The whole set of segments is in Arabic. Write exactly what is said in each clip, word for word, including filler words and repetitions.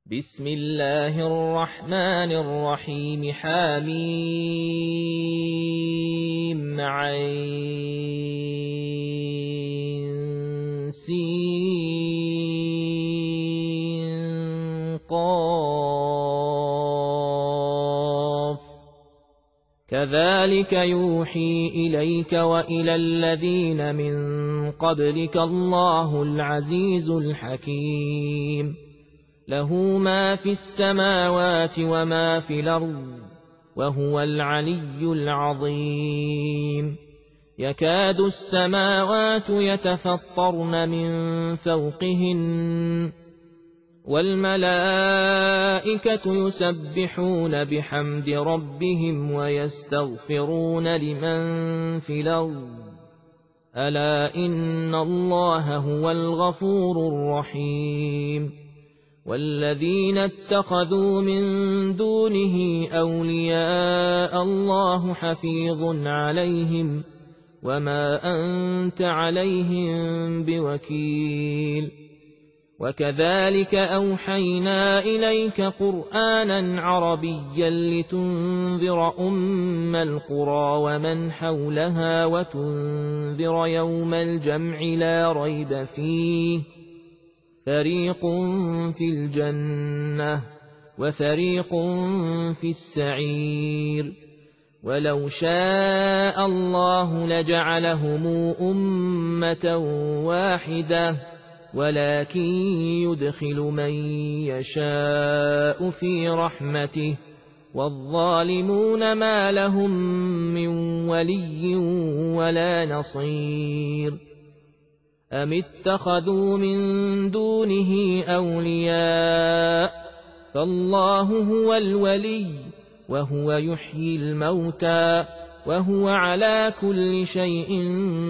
بسم الله الرحمن الرحيم حميم عين سين قاف كذلك يوحي إليك وإلى الذين من قبلك الله العزيز الحكيم له ما في السماوات وما في الأرض وهو العلي العظيم يكاد السماوات يتفطرن من فوقهن والملائكة يسبحون بحمد ربهم ويستغفرون لمن في الأرض ألا إن الله هو الغفور الرحيم والذين اتخذوا من دونه أولياء الله حفيظ عليهم وما أنت عليهم بوكيل وكذلك أوحينا إليك قرآنا عربيا لتنذر أم القرى ومن حولها وتنذر يوم الجمع لا ريب فيه فريق في الجنة وفريق في السعير ولو شاء الله لجعلهم أمة واحدة ولكن يدخل من يشاء في رحمته والظالمون ما لهم من ولي ولا نصير أم اتخذوا من دونه أولياء فالله هو الولي وهو يحيي الموتى وهو على كل شيء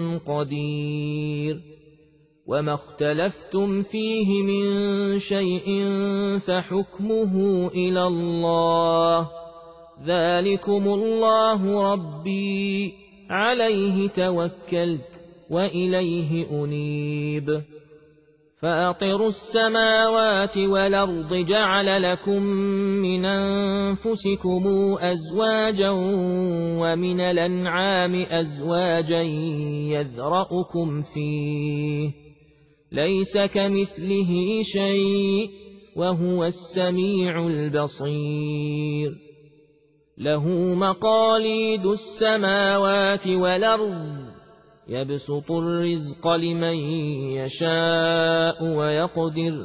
قدير وما اختلفتم فيه من شيء فحكمه إلى الله ذلكم الله ربي عليه توكلت وإليه أنيب فاطر السماوات والأرض جعل لكم من أنفسكم أزواجا ومن الأنعام أزواجا يذرأكم فيه ليس كمثله شيء وهو السميع البصير له مقاليد السماوات والأرض يبسط الرزق لمن يشاء ويقدر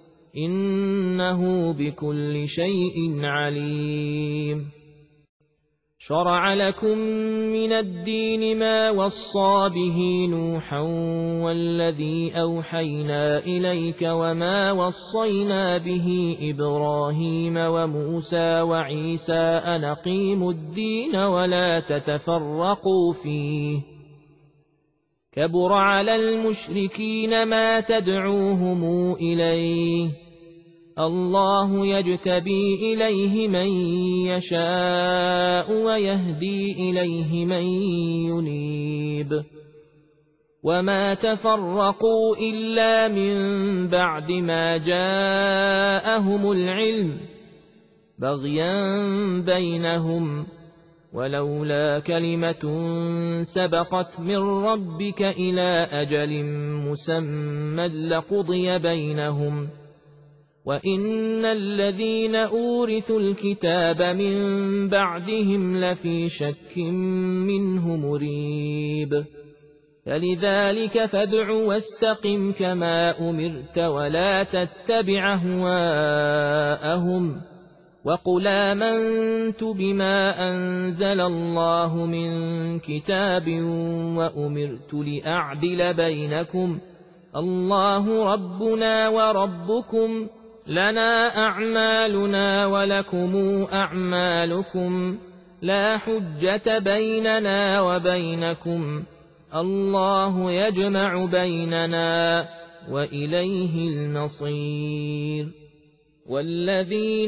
إنه بكل شيء عليم شرع لكم من الدين ما وصى به نوحا والذي أوحينا إليك وما وصينا به إبراهيم وموسى وعيسى أن أقيموا الدين ولا تتفرقوا فيه كبر على المشركين ما تدعوهم إليه الله يجتبي إليه من يشاء ويهدي إليه من ينيب وما تفرقوا إلا من بعد ما جاءهم العلم بغيا بينهم ولولا كلمة سبقت من ربك إلى أجل مسمى لقضي بينهم وإن الذين أورثوا الكتاب من بعدهم لفي شك منه مريب فلذلك فادع واستقم كما أمرت ولا تتبع أهواءهم وقل آمنت بما أنزل الله من كتاب وأمرت لأعدل بينكم الله ربنا وربكم لنا أعمالنا ولكم أعمالكم لا حجة بيننا وبينكم الله يجمع بيننا وإليه المصير والذين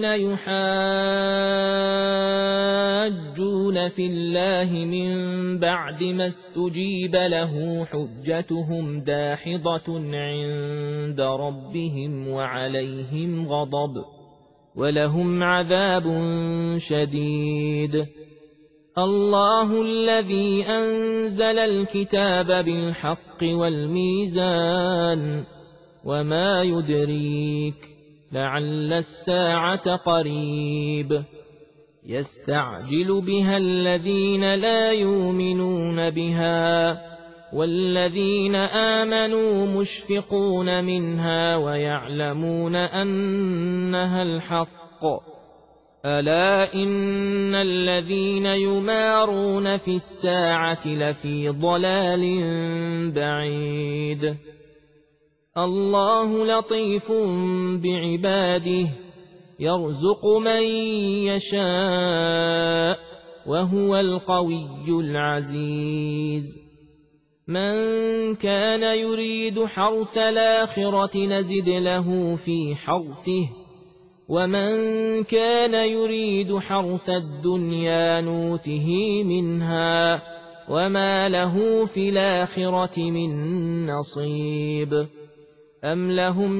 يحاجون في الله من بعد ما استجيب له حجتهم داحضة عند ربهم وعليهم غضب ولهم عذاب شديد. الله الذي أنزل الكتاب بالحق والميزان، وما يدريك لعل الساعة قريب. يستعجل بها الذين لا يؤمنون بها، والذين آمنوا مشفقون منها ويعلمون أنها الحق. ألا إن الذين يمارون في الساعة لفي ضلال بعيد. الله لطيف بعباده يرزق من يشاء وهو القوي العزيز. من كان يريد حرث الآخرة نزد له في حرثه، ومن كان يريد حرث الدنيا نوته منها وما له في الآخرة من نصيب. أم لهم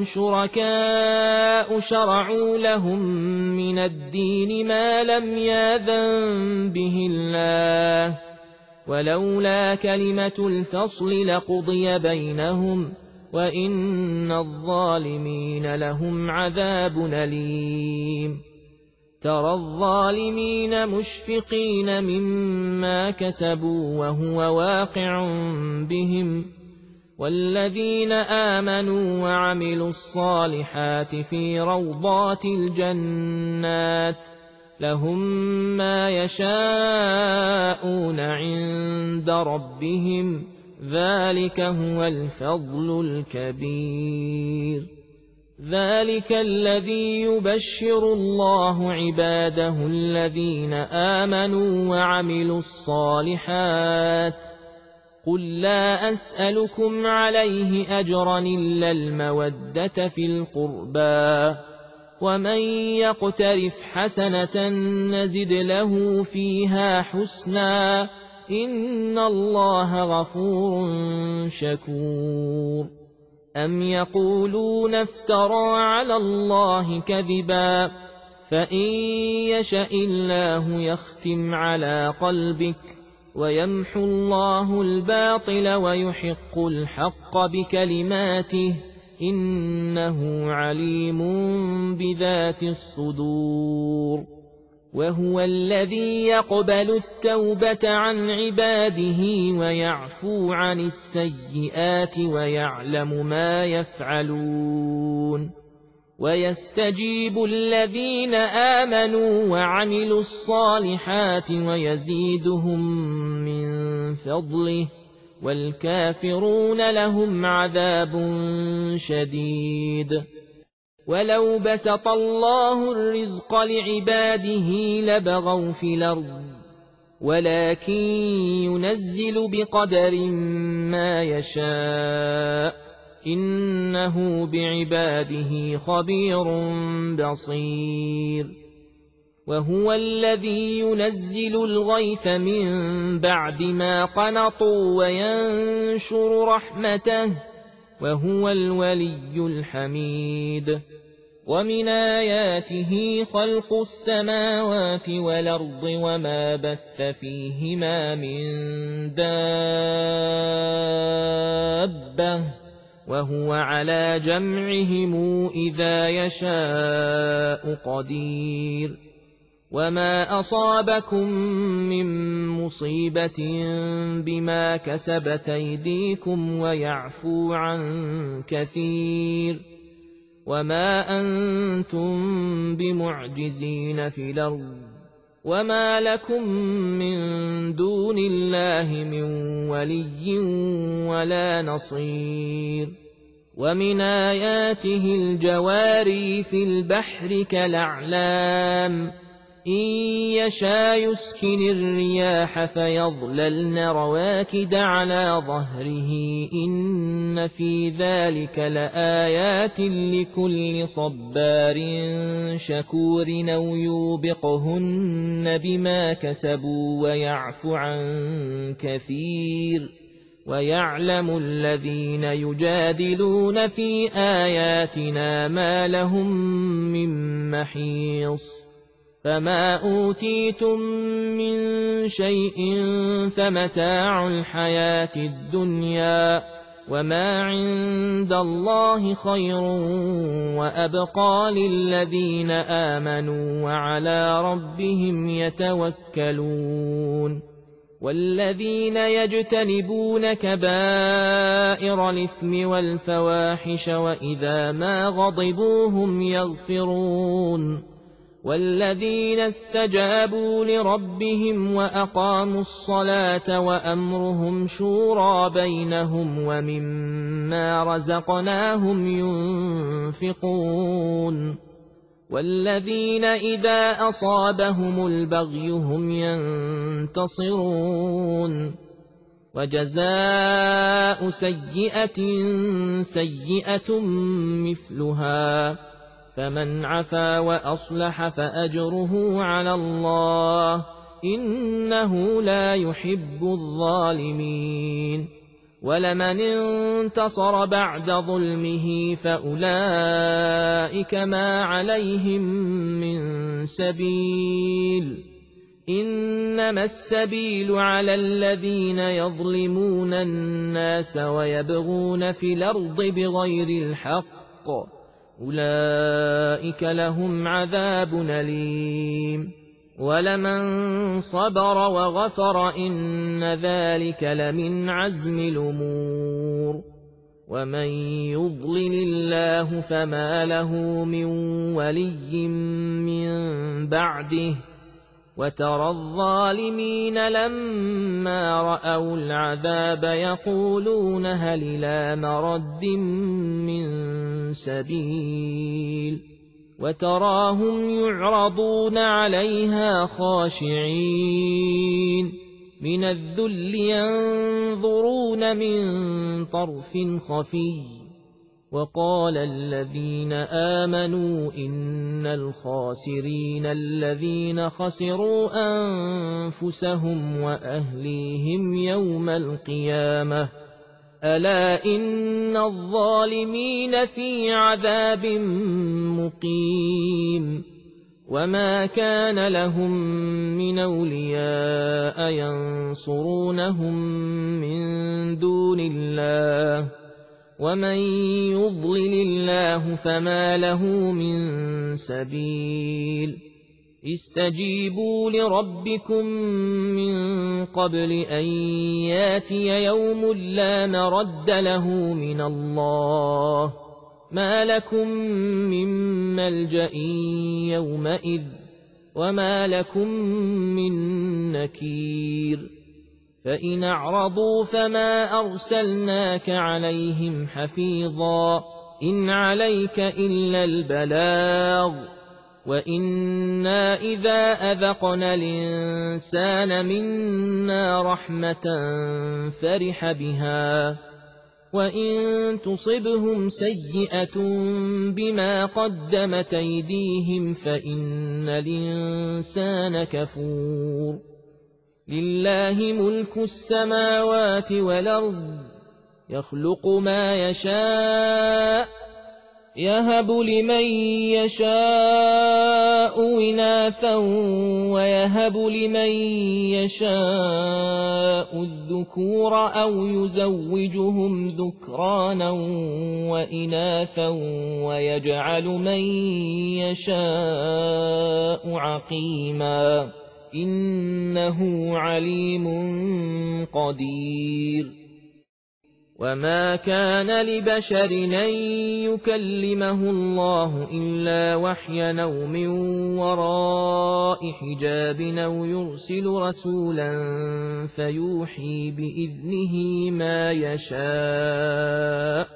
شركاء شرعوا لهم من الدين ما لم يأذن به الله، ولولا كلمة الفصل لقضي بينهم، وإن الظالمين لهم عذاب أليم. ترى الظالمين مشفقين مما كسبوا وهو واقع بهم، والذين آمنوا وعملوا الصالحات في روضات الجنات لهم ما يشاءون عند ربهم، ذلك هو الفضل الكبير. ذلك الذي يبشر الله عباده الذين آمنوا وعملوا الصالحات. قل لا أسألكم عليه أجرا إلا المودة في القربى، ومن يقترف حسنة نزد له فيها حسنا، إن الله غفور شكور. أم يقولون افترى على الله كذبا، فإن يشأ الله يختم على قلبك، ويمحو الله الباطل ويحق الحق بكلماته، إنه عليم بذات الصدور. وهو الذي يقبل التوبة عن عباده ويعفو عن السيئات ويعلم ما يفعلون، ويستجيب الذين آمنوا وعملوا الصالحات ويزيدهم من فضله، والكافرون لهم عذاب شديد. ولو بسط الله الرزق لعباده لبغوا في الأرض، ولكن ينزل بقدر ما يشاء، إنه بعباده خبير بصير. وهو الذي ينزل الغيث من بعد ما قنطوا وينشر رحمته، وهو الولي الحميد. ومن آياته خلق السماوات والأرض وما بث فيهما من دابة، وهو على جمعهم إذا يشاء قدير. وما أصابكم من مصيبة بما كسبت أيديكم ويعفو عن كثير، وما أنتم بمعجزين في الأرض، وما لكم من دون الله من ولي ولا نصير. ومن آياته الجواري في البحر كالأعلام، إن يشاء يسكن الرياح فيظللن رواكد على ظهره، إن في ذلك لآيات لكل صبار شكور، أو يوبقهن بما كسبوا ويعفو عن كثير، ويعلم الذين يجادلون في آياتنا ما لهم من محيص فما أوتيتم من شيء فمتاع الحياة الدنيا وما عند الله خير وأبقى للذين آمنوا وعلى ربهم يتوكلون والذين يجتنبون كبائر الإثم والفواحش وإذا ما غضبوا هم يغفرون والذين استجابوا لربهم وأقاموا الصلاة وأمرهم شورى بينهم ومما رزقناهم ينفقون والذين إذا أصابهم البغي هم ينتصرون وجزاء سيئة سيئة مثلها فمن عفا وأصلح فأجره على الله إنه لا يحب الظالمين ولمن انتصر بعد ظلمه فأولئك ما عليهم من سبيل إنما السبيل على الذين يظلمون الناس ويبغون في الأرض بغير الحق أولئك لهم عذاب أليم ولمن صبر وغفر إن ذلك لمن عزم الأمور ومن يضلل الله فما له من ولي من بعده وترى الظالمين لما رأوا العذاب يقولون هل إلى مرد من سبيل وتراهم يعرضون عليها خاشعين من الذل ينظرون من طرف خفي وقال الذين آمنوا إن الخاسرين الذين خسروا أنفسهم وأهليهم يوم القيامة ألا إن الظالمين في عذاب مقيم وما كان لهم من أولياء ينصرونهم من دون الله ومن يضلل الله فما له من سبيل استجيبوا لربكم من قبل أن ياتي يوم لا مرد له من الله ما لكم من ملجأ يومئذ وما لكم من نكير فإن أعرضوا فما أرسلناك عليهم حفيظا إن عليك إلا البلاغ وإنا إذا أذقنا الإنسان منا رحمة فرح بها وإن تصبهم سيئة بما قدمت أيديهم فإن الإنسان كفور لله ملك السماوات والأرض يخلق ما يشاء يهب لمن يشاء إناثا ويهب لمن يشاء الذكور أو يزوجهم ذكرانا وإناثا ويجعل من يشاء عقيما إنه عليم قدير وما كان لبشر أن يكلمه الله إلا وحيا أو من وراء حجاب أو يرسل رسولا فيوحي بإذنه ما يشاء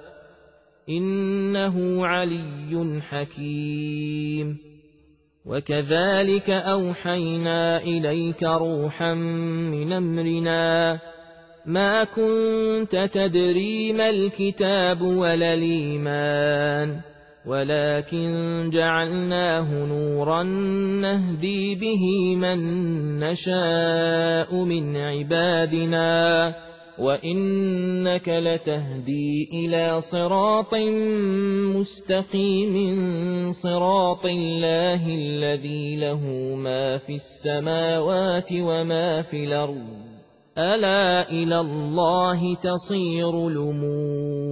إنه علي حكيم وكذلك أوحينا إليك روحا من أمرنا ما كنت تدري ما الكتاب ولا الإيمان ولكن جعلناه نورا نهدي به من نشاء من عبادنا وإنك لتهدي إلى صراط مستقيم صراط الله الذي له ما في السماوات وما في الأرض ألا إلى الله تصير الأمور